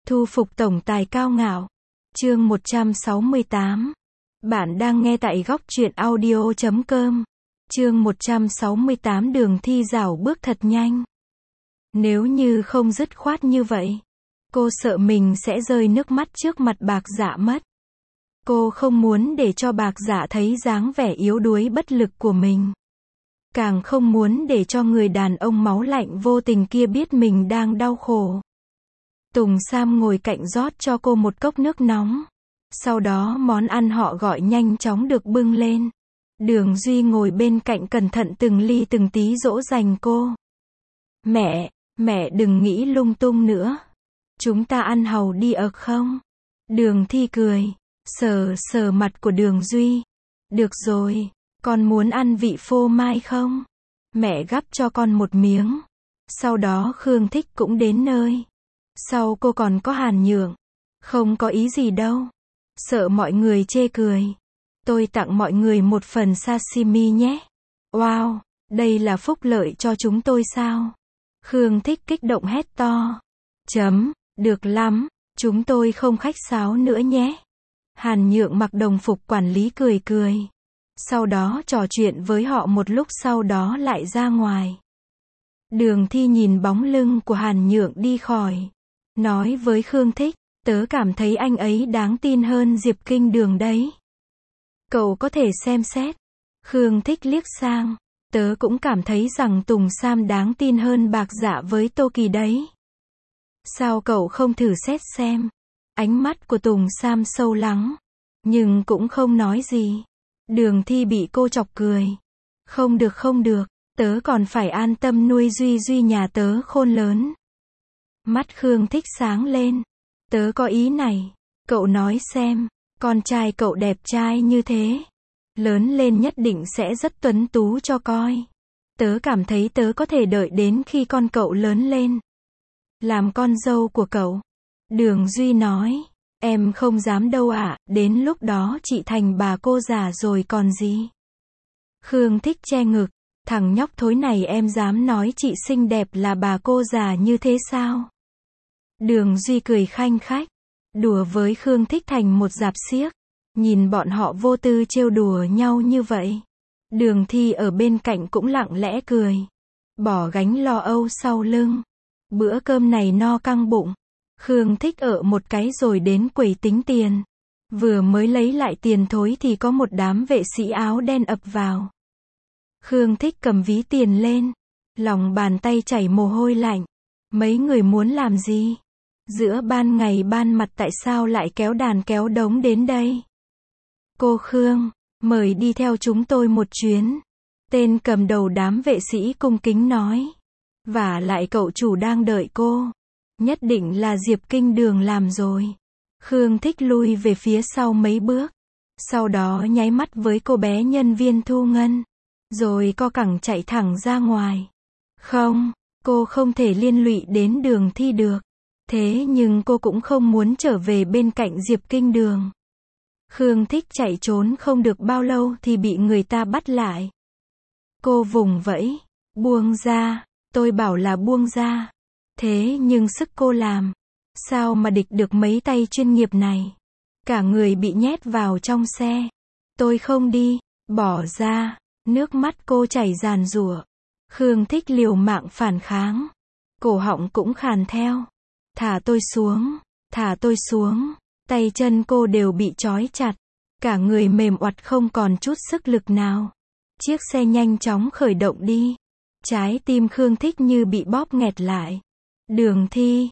Thu phục tổng tài cao ngạo. Chương 168. Bạn đang nghe tại góc truyện audio.com. Chương 168 Đường Thi dảo bước thật nhanh. Nếu như không dứt khoát như vậy, cô sợ mình sẽ rơi nước mắt trước mặt Bạc Dạ mất. Cô không muốn để cho Bạc Dạ thấy dáng vẻ yếu đuối bất lực của mình. Càng không muốn để cho người đàn ông máu lạnh vô tình kia biết mình đang đau khổ. Tùng Sam ngồi cạnh rót cho cô một cốc nước nóng. Sau đó món ăn họ gọi nhanh chóng được bưng lên. Đường Duy ngồi bên cạnh cẩn thận từng ly từng tí dỗ dành cô. Mẹ đừng nghĩ lung tung nữa. Chúng ta ăn hàu đi ợt không? Đường Thi cười, sờ mặt của Đường Duy. Được rồi, con muốn ăn vị phô mai không? Mẹ gắp cho con một miếng. Sau đó Khương Thích cũng đến nơi. Sau cô còn có Hàn Nhượng. Không có ý gì đâu. Sợ mọi người chê cười. Tôi tặng mọi người một phần sashimi nhé. Wow, đây là phúc lợi cho chúng tôi sao? Khương Thích kích động hét to. Được lắm, chúng tôi không khách sáo nữa nhé. Hàn Nhượng mặc đồng phục quản lý cười. Sau đó trò chuyện với họ một lúc sau đó lại ra ngoài. Đường Thi nhìn bóng lưng của Hàn Nhượng đi khỏi. Nói với Khương Thích, tớ cảm thấy anh ấy đáng tin hơn Diệp Kinh Đường đấy. Cậu có thể xem xét. Khương Thích liếc sang. Tớ cũng cảm thấy rằng Tùng Sam đáng tin hơn Bạc Dạ với Tô Kỳ đấy. Sao cậu không thử xét xem? Ánh mắt của Tùng Sam sâu lắng. Nhưng cũng không nói gì. Đường Thi bị cô chọc cười. Không được, tớ còn phải an tâm nuôi Duy nhà tớ khôn lớn. Mắt Khương Thích sáng lên. Tớ có ý này. Cậu nói xem, con trai cậu đẹp trai như thế. Lớn lên nhất định sẽ rất tuấn tú cho coi. Tớ cảm thấy tớ có thể đợi đến khi con cậu lớn lên. Làm con dâu của cậu. Đường Duy nói. Em không dám đâu ạ, đến lúc đó chị thành bà cô già rồi còn gì. Khương Thích che ngực. Thằng nhóc thối này em dám nói chị xinh đẹp là bà cô già như thế sao? Đường Duy cười khanh khách. Đùa với Khương Thích thành một rạp xiếc. Nhìn bọn họ vô tư trêu đùa nhau như vậy. Đường Thi ở bên cạnh cũng lặng lẽ cười. Bỏ gánh lo âu sau lưng. Bữa cơm này no căng bụng. Khương Thích ở một cái rồi đến quầy tính tiền. Vừa mới lấy lại tiền thối thì có một đám vệ sĩ áo đen ập vào. Khương Thích cầm ví tiền lên. Lòng bàn tay chảy mồ hôi lạnh. Mấy người muốn làm gì? Giữa ban ngày ban mặt tại sao lại kéo đàn kéo đống đến đây? Cô Khương, mời đi theo chúng tôi một chuyến. Tên cầm đầu đám vệ sĩ cung kính nói. Vả lại cậu chủ đang đợi cô. Nhất định là Diệp Kinh Đường làm rồi. Khương Thích lui về phía sau mấy bước. Sau đó nháy mắt với cô bé nhân viên thu ngân. Rồi co cẳng chạy thẳng ra ngoài. Không, cô không thể liên lụy đến Đường Thi được. Thế nhưng cô cũng không muốn trở về bên cạnh Diệp Kinh Đường. Khương Thích chạy trốn không được bao lâu thì bị người ta bắt lại. Cô vùng vẫy. Buông ra. Tôi bảo là buông ra. Thế nhưng sức cô làm. Sao mà địch được mấy tay chuyên nghiệp này. Cả người bị nhét vào trong xe. Tôi không đi. Bỏ ra. Nước mắt cô chảy ràn rụa. Khương Thích liều mạng phản kháng. Cổ họng cũng khàn theo. Thả tôi xuống. Tay chân cô đều bị trói chặt. Cả người mềm oặt không còn chút sức lực nào. Chiếc xe nhanh chóng khởi động đi. Trái tim Khương Thích như bị bóp nghẹt lại. Đường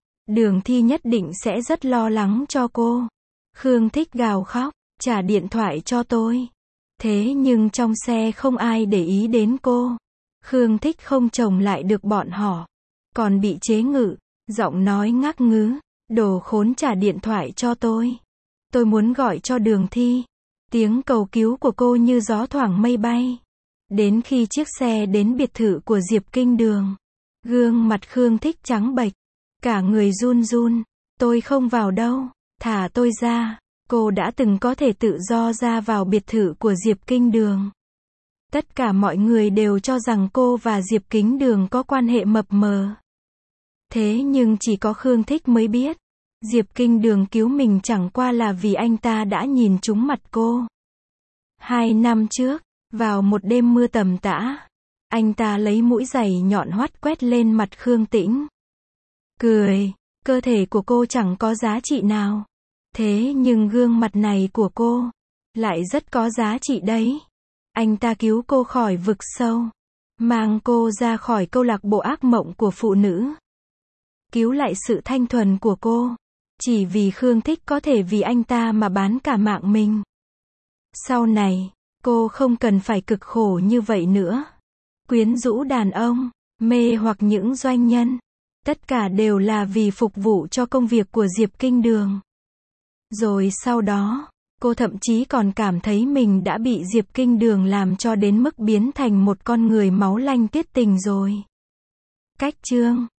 Thi nhất định sẽ rất lo lắng cho cô. Khương Thích gào khóc, trả điện thoại cho tôi. Thế nhưng trong xe không ai để ý đến cô. Khương Thích không chồng lại được bọn họ. Còn bị chế ngự, giọng nói ngắc ngứ. Đồ khốn, trả điện thoại cho tôi. Tôi muốn gọi cho Đường Thi. Tiếng cầu cứu của cô như gió thoảng mây bay. Đến khi chiếc xe đến biệt thự của Diệp Kinh Đường. Gương mặt Khương Thích trắng bệch. Cả người run. Tôi không vào đâu. Thả tôi ra. Cô đã từng có thể tự do ra vào biệt thự của Diệp Kinh Đường. Tất cả mọi người đều cho rằng cô và Diệp Kinh Đường có quan hệ mập mờ. Thế nhưng chỉ có Khương Thích mới biết. Diệp Kinh Đường cứu mình chẳng qua là vì anh ta đã nhìn trúng mặt cô. 2 năm trước, vào một đêm mưa tầm tã, anh ta lấy mũi giày nhọn hoắt quét lên mặt Khương Tĩnh. Cười, cơ thể của cô chẳng có giá trị nào. Thế nhưng gương mặt này của cô, lại rất có giá trị đấy. Anh ta cứu cô khỏi vực sâu. Mang cô ra khỏi câu lạc bộ ác mộng của phụ nữ. Cứu lại sự thanh thuần của cô. Chỉ vì Khương Thích có thể vì anh ta mà bán cả mạng mình. Sau này, cô không cần phải cực khổ như vậy nữa. Quyến rũ đàn ông, mê hoặc những doanh nhân. Tất cả đều là vì phục vụ cho công việc của Diệp Kinh Đường. Rồi sau đó, cô thậm chí còn cảm thấy mình đã bị Diệp Kinh Đường làm cho đến mức biến thành một con người máu lanh tiết tình rồi. Cách chương